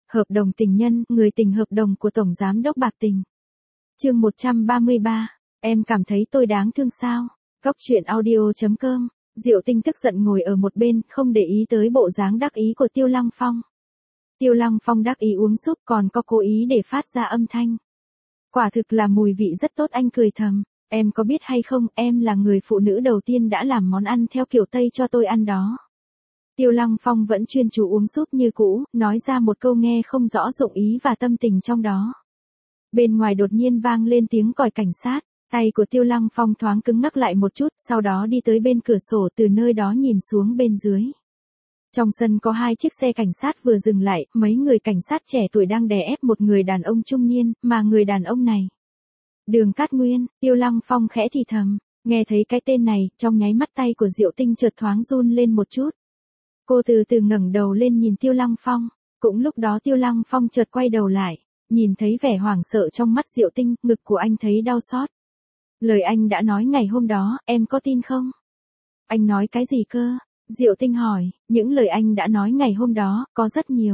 Hợp đồng tình nhân, người tình hợp đồng của Tổng Giám đốc bạc tình. Chương 133, em cảm thấy tôi đáng thương sao? Góc truyện audio.com. Diệu Tinh tức giận ngồi ở một bên, không để ý tới bộ dáng đắc ý của Tiêu Lăng Phong. Tiêu Lăng Phong đắc ý uống súp còn có cố ý để phát ra âm thanh. Quả thực là mùi vị rất tốt, anh cười thầm. Em có biết hay không, em là người phụ nữ đầu tiên đã làm món ăn theo kiểu Tây cho tôi ăn đó. Tiêu Lăng Phong vẫn chuyên chú uống súp như cũ, nói ra một câu nghe không rõ dụng ý và tâm tình trong đó. Bên ngoài đột nhiên vang lên tiếng còi cảnh sát, tay của Tiêu Lăng Phong thoáng cứng ngắc lại một chút, sau đó đi tới bên cửa sổ, từ nơi đó nhìn xuống bên dưới. Trong sân có 2 chiếc xe cảnh sát vừa dừng lại, mấy người cảnh sát trẻ tuổi đang đè ép một người đàn ông trung niên, mà người đàn ông này. Đường Cát Nguyên. Tiêu Lăng Phong khẽ thì thầm, nghe thấy cái tên này, trong nháy mắt tay của Diệu Tinh chợt thoáng run lên một chút. Cô từ từ ngẩng đầu lên nhìn Tiêu Lăng Phong, cũng lúc đó Tiêu Lăng Phong chợt quay đầu lại, nhìn thấy vẻ hoảng sợ trong mắt Diệu Tinh, ngực của anh thấy đau xót. Lời anh đã nói ngày hôm đó, em có tin không? Anh nói cái gì cơ? Diệu Tinh hỏi, những lời anh đã nói ngày hôm đó, có rất nhiều.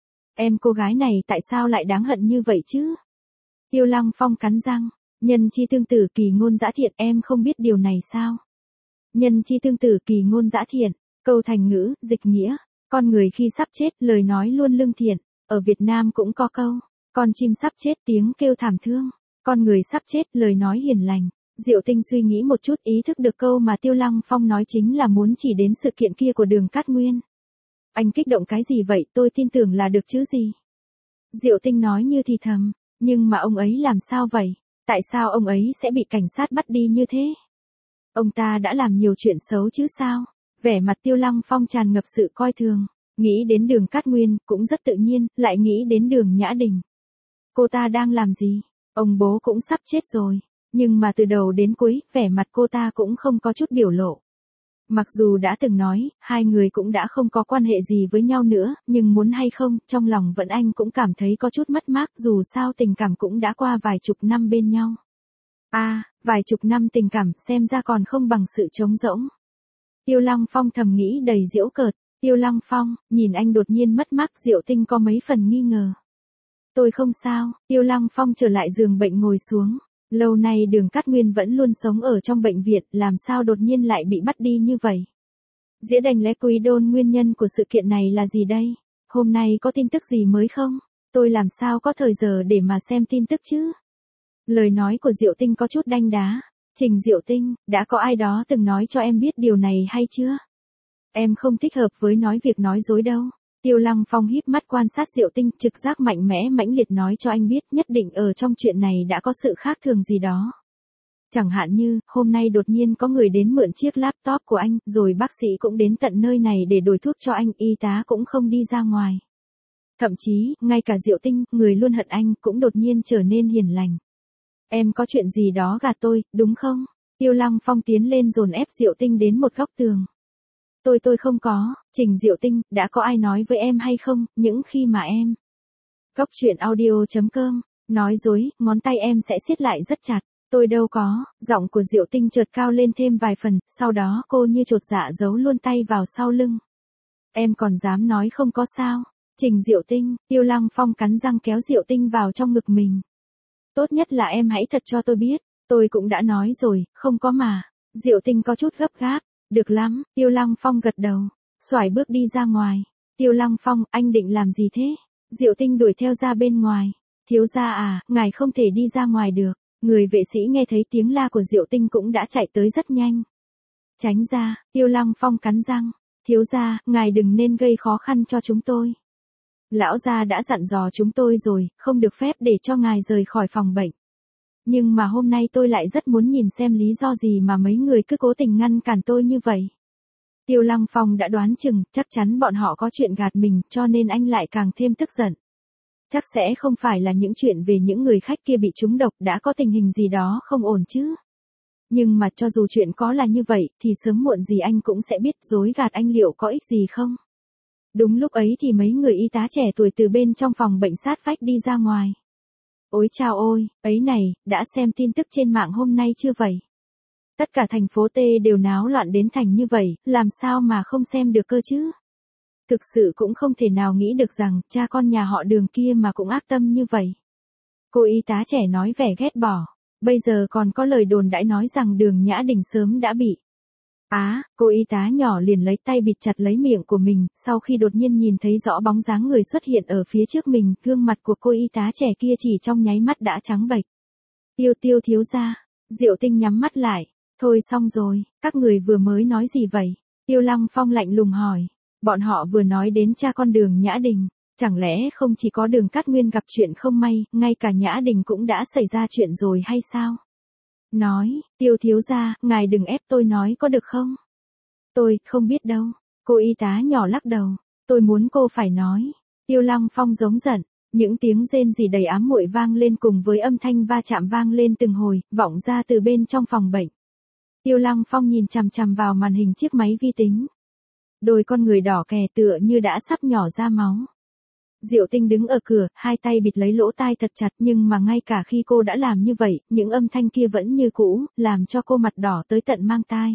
Em cô gái này tại sao lại đáng hận như vậy chứ? Tiêu Lăng Phong cắn răng, nhân chi tương tử kỳ ngôn dã thiện, em không biết điều này sao? Nhân chi tương tử kỳ ngôn dã thiện, câu thành ngữ, dịch nghĩa, con người khi sắp chết, lời nói luôn lương thiện, ở Việt Nam cũng có câu, con chim sắp chết tiếng kêu thảm thương, con người sắp chết lời nói hiền lành. Diệu Tinh suy nghĩ một chút, ý thức được câu mà Tiêu Lăng Phong nói chính là muốn chỉ đến sự kiện kia của Đường Cát Nguyên. Anh kích động cái gì vậy, tôi tin tưởng là được chứ gì? Diệu Tinh nói như thì thầm, nhưng mà ông ấy làm sao vậy? Tại sao ông ấy sẽ bị cảnh sát bắt đi như thế? Ông ta đã làm nhiều chuyện xấu chứ sao? Vẻ mặt Tiêu Lăng Phong tràn ngập sự coi thường, nghĩ đến Đường Cát Nguyên, cũng rất tự nhiên, lại nghĩ đến Đường Nhã Đình. Cô ta đang làm gì? Ông bố cũng sắp chết rồi, nhưng mà từ đầu đến cuối, vẻ mặt cô ta cũng không có chút biểu lộ. Mặc dù đã từng nói, hai người cũng đã không có quan hệ gì với nhau nữa, nhưng muốn hay không, trong lòng vẫn anh cũng cảm thấy có chút mất mát, dù sao tình cảm cũng đã qua vài chục năm bên nhau. Vài chục năm tình cảm xem ra còn không bằng sự trống rỗng. Tiêu Lăng Phong thầm nghĩ đầy giễu cợt. Tiêu Lăng Phong, nhìn anh đột nhiên mất mát, Diệu Tinh có mấy phần nghi ngờ. Tôi không sao. Tiêu Lăng Phong trở lại giường bệnh ngồi xuống. Lâu nay Đường Cát Nguyên vẫn luôn sống ở trong bệnh viện, làm sao đột nhiên lại bị bắt đi như vậy? Dĩa đành lẽ quý đôn, nguyên nhân của sự kiện này là gì đây? Hôm nay có tin tức gì mới không? Tôi làm sao có thời giờ để mà xem tin tức chứ? Lời nói của Diệu Tinh có chút đanh đá. Trình Diệu Tinh, đã có ai đó từng nói cho em biết điều này hay chưa? Em không thích hợp với việc nói dối đâu. Tiêu Lăng Phong híp mắt quan sát Diệu Tinh, trực giác mạnh mẽ mãnh liệt nói cho anh biết nhất định ở trong chuyện này đã có sự khác thường gì đó. Chẳng hạn như, hôm nay đột nhiên có người đến mượn chiếc laptop của anh, rồi bác sĩ cũng đến tận nơi này để đổi thuốc cho anh, y tá cũng không đi ra ngoài. Thậm chí, ngay cả Diệu Tinh, người luôn hận anh, cũng đột nhiên trở nên hiền lành. Em có chuyện gì đó gạt tôi, đúng không? Tiêu Lăng Phong tiến lên dồn ép Diệu Tinh đến một góc tường. Tôi không có. Trình Diệu Tinh, đã có ai nói với em hay không, những khi mà em. Góc truyện audio.com, nói dối, ngón tay em sẽ siết lại rất chặt. Tôi đâu có. Giọng của Diệu Tinh chợt cao lên thêm vài phần, sau đó cô như chột dạ giấu luôn tay vào sau lưng. Em còn dám nói không có sao? Trình Diệu Tinh. Tiêu Lăng Phong cắn răng kéo Diệu Tinh vào trong ngực mình. Tốt nhất là em hãy thật cho tôi biết. Tôi cũng đã nói rồi, không có mà. Diệu Tinh có chút gấp gáp. Được lắm. Tiêu Lăng Phong gật đầu, xoải bước đi ra ngoài. Tiêu Lăng Phong, anh định làm gì thế? Diệu Tinh đuổi theo ra bên ngoài. Thiếu gia à, ngài không thể đi ra ngoài được. Người vệ sĩ nghe thấy tiếng la của Diệu Tinh cũng đã chạy tới rất nhanh. Tránh ra. Tiêu Lăng Phong cắn răng. Thiếu gia, ngài đừng nên gây khó khăn cho chúng tôi. Lão gia đã dặn dò chúng tôi rồi, không được phép để cho ngài rời khỏi phòng bệnh. Nhưng mà hôm nay tôi lại rất muốn nhìn xem lý do gì mà mấy người cứ cố tình ngăn cản tôi như vậy. Tiêu Lăng Phong đã đoán chừng, chắc chắn bọn họ có chuyện gạt mình, cho nên anh lại càng thêm tức giận. Chắc sẽ không phải là những chuyện về những người khách kia bị trúng độc, đã có tình hình gì đó không ổn chứ. Nhưng mà cho dù chuyện có là như vậy, thì sớm muộn gì anh cũng sẽ biết dối gạt anh liệu có ích gì không. Đúng lúc ấy thì mấy người y tá trẻ tuổi từ bên trong phòng bệnh sát vách đi ra ngoài. Ôi chao ôi, ấy này, đã xem tin tức trên mạng hôm nay chưa vậy? Tất cả thành phố T đều náo loạn đến thành như vậy, làm sao mà không xem được cơ chứ? Thực sự cũng không thể nào nghĩ được rằng, cha con nhà họ Đường kia mà cũng ác tâm như vậy. Cô y tá trẻ nói vẻ ghét bỏ. Bây giờ còn có lời đồn đãi nói rằng Đường Nhã Đình sớm đã bị. Cô y tá nhỏ liền lấy tay bịt chặt lấy miệng của mình, sau khi đột nhiên nhìn thấy rõ bóng dáng người xuất hiện ở phía trước mình, gương mặt của cô y tá trẻ kia chỉ trong nháy mắt đã trắng bệch. Tiêu thiếu gia, Diệu Tinh nhắm mắt lại. Thôi xong rồi, các người vừa mới nói gì vậy? Tiêu Lăng Phong lạnh lùng hỏi. Bọn họ vừa nói đến cha con Đường Nhã Đình. Chẳng lẽ không chỉ có Đường Cát Nguyên gặp chuyện không may, ngay cả Nhã Đình cũng đã xảy ra chuyện rồi hay sao? Nói, Tiêu thiếu gia, ngài đừng ép tôi nói có được không? Tôi không biết đâu. Cô y tá nhỏ lắc đầu. Tôi muốn cô phải nói. Tiêu Lăng Phong giống giận. Những tiếng rên rỉ đầy ám muội vang lên cùng với âm thanh va chạm vang lên từng hồi, vọng ra từ bên trong phòng bệnh. Tiêu Lăng Phong nhìn chằm chằm vào màn hình chiếc máy vi tính. Đôi con người đỏ kè tựa như đã sắp nhỏ ra máu. Diệu Tinh đứng ở cửa, hai tay bịt lấy lỗ tai thật chặt, nhưng mà ngay cả khi cô đã làm như vậy, những âm thanh kia vẫn như cũ, làm cho cô mặt đỏ tới tận mang tai.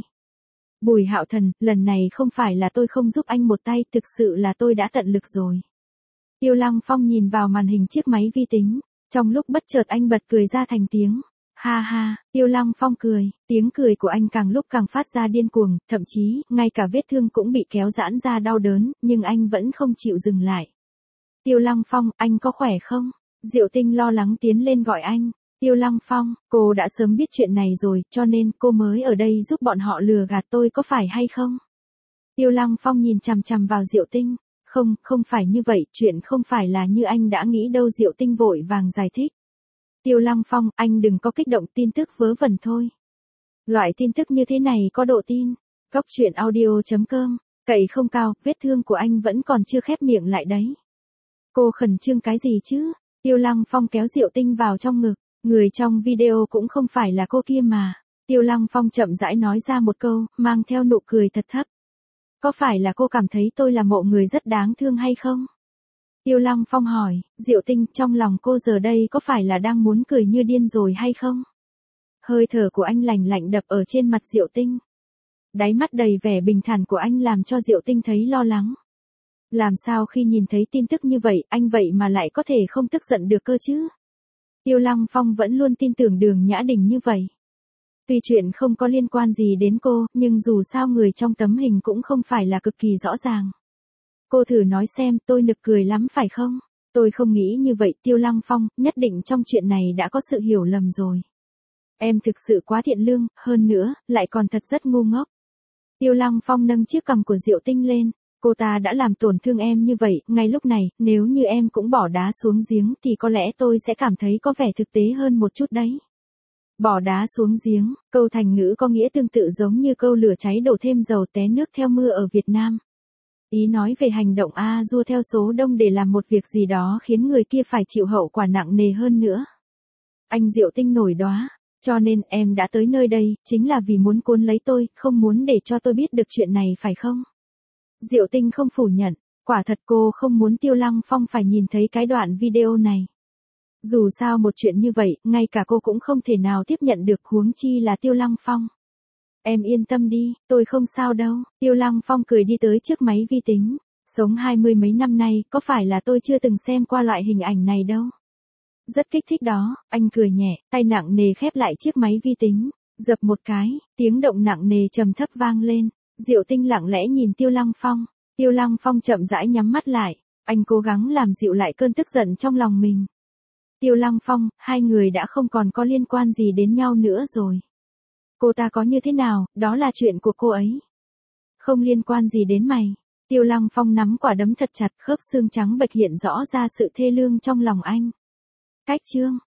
Bùi Hạo Thần, lần này không phải là tôi không giúp anh một tay, thực sự là tôi đã tận lực rồi. Tiêu Lăng Phong nhìn vào màn hình chiếc máy vi tính, trong lúc bất chợt anh bật cười ra thành tiếng. Ha ha, Tiêu Lăng Phong cười, tiếng cười của anh càng lúc càng phát ra điên cuồng, thậm chí, ngay cả vết thương cũng bị kéo giãn ra đau đớn, nhưng anh vẫn không chịu dừng lại. Tiêu Lăng Phong, anh có khỏe không? Diệu Tinh lo lắng tiến lên gọi anh. Tiêu Lăng Phong, cô đã sớm biết chuyện này rồi, cho nên cô mới ở đây giúp bọn họ lừa gạt tôi có phải hay không? Tiêu Lăng Phong nhìn chằm chằm vào Diệu Tinh. Không phải như vậy, chuyện không phải là như anh đã nghĩ đâu. Diệu Tinh vội vàng giải thích. Tiêu Lăng Phong, anh đừng có kích động, tin tức vớ vẩn thôi. Loại tin tức như thế này có độ tin. Góc truyện audio.com, cậy không cao, vết thương của anh vẫn còn chưa khép miệng lại đấy. Cô khẩn trương cái gì chứ? Tiêu Lăng Phong kéo Diệu Tinh vào trong ngực. Người trong video cũng không phải là cô kia mà. Tiêu Lăng Phong chậm rãi nói ra một câu, mang theo nụ cười thật thấp. Có phải là cô cảm thấy tôi là mộ người rất đáng thương hay không? Tiêu Lăng Phong hỏi, Diệu Tinh, trong lòng cô giờ đây có phải là đang muốn cười như điên rồi hay không? Hơi thở của anh lạnh lạnh đập ở trên mặt Diệu Tinh. Đáy mắt đầy vẻ bình thản của anh làm cho Diệu Tinh thấy lo lắng. Làm sao khi nhìn thấy tin tức như vậy, anh vậy mà lại có thể không tức giận được cơ chứ? Tiêu Lăng Phong vẫn luôn tin tưởng Đường Nhã Đình như vậy. Tuy chuyện không có liên quan gì đến cô, nhưng dù sao người trong tấm hình cũng không phải là cực kỳ rõ ràng. Cô thử nói xem, tôi nực cười lắm phải không? Tôi không nghĩ như vậy. Tiêu Lăng Phong, nhất định trong chuyện này đã có sự hiểu lầm rồi. Em thực sự quá thiện lương, hơn nữa, lại còn thật rất ngu ngốc. Tiêu Lăng Phong nâng chiếc cằm của Diệu Tinh lên. Cô ta đã làm tổn thương em như vậy, ngay lúc này, nếu như em cũng bỏ đá xuống giếng thì có lẽ tôi sẽ cảm thấy có vẻ thực tế hơn một chút đấy. Bỏ đá xuống giếng, câu thành ngữ có nghĩa tương tự giống như câu lửa cháy đổ thêm dầu té nước theo mưa ở Việt Nam. Ý nói về hành động dua theo số đông để làm một việc gì đó khiến người kia phải chịu hậu quả nặng nề hơn nữa. Anh Diệu Tinh nổi đoá, cho nên em đã tới nơi đây, chính là vì muốn cuốn lấy tôi, không muốn để cho tôi biết được chuyện này phải không? Diệu Tinh không phủ nhận, quả thật cô không muốn Tiêu Lăng Phong phải nhìn thấy cái đoạn video này. Dù sao một chuyện như vậy, ngay cả cô cũng không thể nào tiếp nhận được, huống chi là Tiêu Lăng Phong. Em yên tâm đi, tôi không sao đâu. Tiêu Lăng Phong cười đi tới trước máy vi tính. Sống 20 mấy năm nay, có phải là tôi chưa từng xem qua loại hình ảnh này đâu. Rất kích thích đó, anh cười nhẹ, tay nặng nề khép lại chiếc máy vi tính. Dập một cái, tiếng động nặng nề trầm thấp vang lên. Diệu Tinh lặng lẽ nhìn Tiêu Lăng Phong. Tiêu Lăng Phong chậm rãi nhắm mắt lại. Anh cố gắng làm dịu lại cơn tức giận trong lòng mình. Tiêu Lăng Phong, hai người đã không còn có liên quan gì đến nhau nữa rồi. Cô ta có như thế nào, đó là chuyện của cô ấy. Không liên quan gì đến mày. Tiêu Lăng Phong nắm quả đấm thật chặt, khớp xương trắng bệch hiện rõ ra sự thê lương trong lòng anh. Cách chương